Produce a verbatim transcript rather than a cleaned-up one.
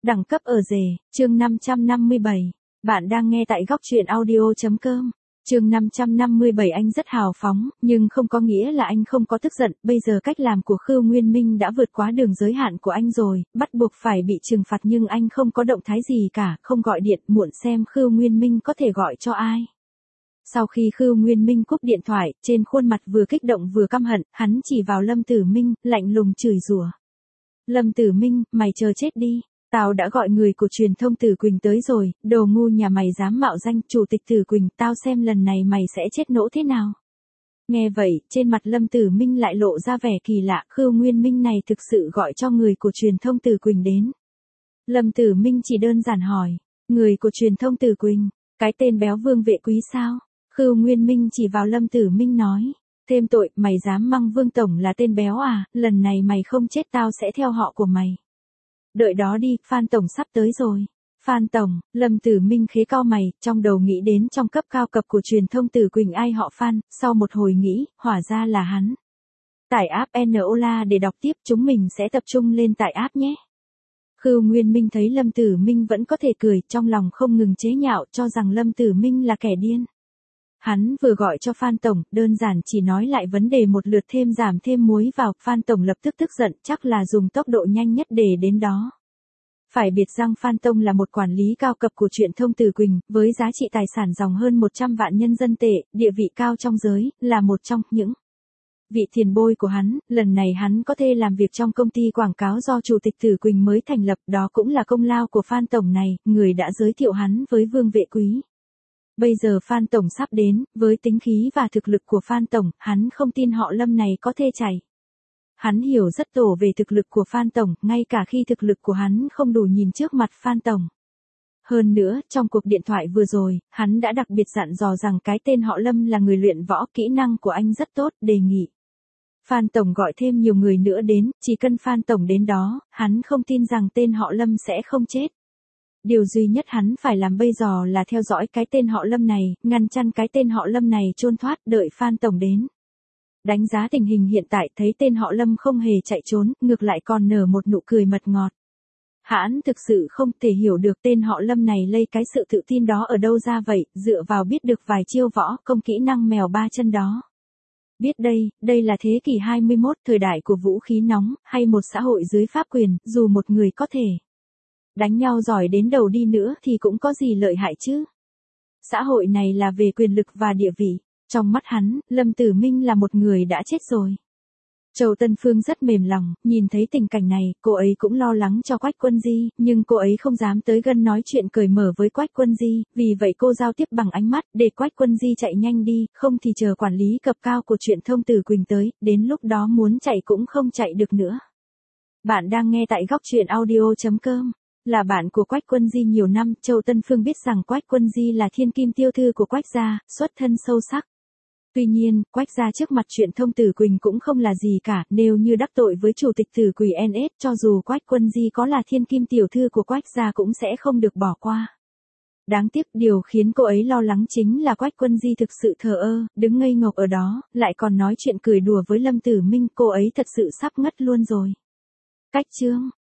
Đẳng cấp ở rể, chương năm trăm năm mươi bảy. Bạn đang nghe tại góc truyện audio.com. Chương năm trăm năm mươi bảy. Anh rất hào phóng, nhưng không có nghĩa là anh không có tức giận, bây giờ cách làm của Khưu Nguyên Minh đã vượt quá đường giới hạn của anh rồi, bắt buộc phải bị trừng phạt nhưng anh không có động thái gì cả, không gọi điện muộn xem Khưu Nguyên Minh có thể gọi cho ai. Sau khi Khưu Nguyên Minh cúp điện thoại, trên khuôn mặt vừa kích động vừa căm hận, hắn chỉ vào Lâm Tử Minh, lạnh lùng chửi rủa. Lâm Tử Minh, mày chờ chết đi. Tao đã gọi người của truyền thông Tử Quỳnh tới rồi, đồ ngu nhà mày dám mạo danh chủ tịch Tử Quỳnh, tao xem lần này mày sẽ chết nỗ thế nào. Nghe vậy, trên mặt Lâm Tử Minh lại lộ ra vẻ kỳ lạ, Khưu Nguyên Minh này thực sự gọi cho người của truyền thông Tử Quỳnh đến. Lâm Tử Minh chỉ đơn giản hỏi, người của truyền thông Tử Quỳnh, cái tên béo Vương Vệ Quý sao? Khưu Nguyên Minh chỉ vào Lâm Tử Minh nói, thêm tội, mày dám măng Vương Tổng là tên béo à, lần này mày không chết tao sẽ theo họ của mày. Đợi đó đi, Phan Tổng sắp tới rồi. Phan Tổng, Lâm Tử Minh khế cau mày, trong đầu nghĩ đến trong cấp cao cấp của truyền thông Tử Quỳnh ai họ Phan, sau một hồi nghĩ, hóa ra là hắn. Tải app Enola để đọc tiếp, chúng mình sẽ tập trung lên tải app nhé. Khưu Nguyên Minh thấy Lâm Tử Minh vẫn có thể cười, trong lòng không ngừng chế nhạo cho rằng Lâm Tử Minh là kẻ điên. Hắn vừa gọi cho Phan Tổng, đơn giản chỉ nói lại vấn đề một lượt thêm giảm thêm muối vào, Phan Tổng lập tức tức giận, chắc là dùng tốc độ nhanh nhất để đến đó. Phải biết rằng Phan Tổng là một quản lý cao cấp của truyền thông Tử Quỳnh, với giá trị tài sản dòng hơn một trăm vạn nhân dân tệ, địa vị cao trong giới, là một trong những vị tiền bối của hắn, lần này hắn có thể làm việc trong công ty quảng cáo do Chủ tịch Tử Quỳnh mới thành lập, đó cũng là công lao của Phan Tổng này, người đã giới thiệu hắn với Vương Vệ Quý. Bây giờ Phan Tổng sắp đến, với tính khí và thực lực của Phan Tổng, hắn không tin họ Lâm này có thể chạy. Hắn hiểu rất tổ về thực lực của Phan Tổng, ngay cả khi thực lực của hắn không đủ nhìn trước mặt Phan Tổng. Hơn nữa, trong cuộc điện thoại vừa rồi, hắn đã đặc biệt dặn dò rằng cái tên họ Lâm là người luyện võ, kỹ năng của anh rất tốt, đề nghị Phan Tổng gọi thêm nhiều người nữa đến, chỉ cần Phan Tổng đến đó, hắn không tin rằng tên họ Lâm sẽ không chết. Điều duy nhất hắn phải làm bây giờ là theo dõi cái tên họ Lâm này, ngăn chặn cái tên họ Lâm này trốn thoát, đợi Phan Tổng đến. Đánh giá tình hình hiện tại thấy tên họ Lâm không hề chạy trốn, ngược lại còn nở một nụ cười mật ngọt. Hắn thực sự không thể hiểu được tên họ Lâm này lấy cái sự tự tin đó ở đâu ra vậy, dựa vào biết được vài chiêu võ công kỹ năng mèo ba chân đó. Biết đây, đây là thế kỷ hai mươi mốt, thời đại của vũ khí nóng, hay một xã hội dưới pháp quyền, dù một người có thể đánh nhau giỏi đến đầu đi nữa thì cũng có gì lợi hại chứ. Xã hội này là về quyền lực và địa vị. Trong mắt hắn, Lâm Tử Minh là một người đã chết rồi. Châu Tân Phương rất mềm lòng, nhìn thấy tình cảnh này, cô ấy cũng lo lắng cho Quách Quân Di, nhưng cô ấy không dám tới gần nói chuyện cởi mở với Quách Quân Di, vì vậy cô giao tiếp bằng ánh mắt, để Quách Quân Di chạy nhanh đi, không thì chờ quản lý cấp cao của truyền thông Tử Quỳnh tới, đến lúc đó muốn chạy cũng không chạy được nữa. Bạn đang nghe tại góc truyện audio.com. Là bạn của Quách Quân Di nhiều năm, Châu Tân Phương biết rằng Quách Quân Di là thiên kim tiêu thư của Quách gia, xuất thân sâu sắc. Tuy nhiên, Quách gia trước mặt truyền thông Tử Quỳnh cũng không là gì cả, nếu như đắc tội với chủ tịch Tử Quỳnh en ét, cho dù Quách Quân Di có là thiên kim tiểu thư của Quách gia cũng sẽ không được bỏ qua. Đáng tiếc, điều khiến cô ấy lo lắng chính là Quách Quân Di thực sự thờ ơ, đứng ngây ngốc ở đó, lại còn nói chuyện cười đùa với Lâm Tử Minh, cô ấy thật sự sắp ngất luôn rồi. Cách chương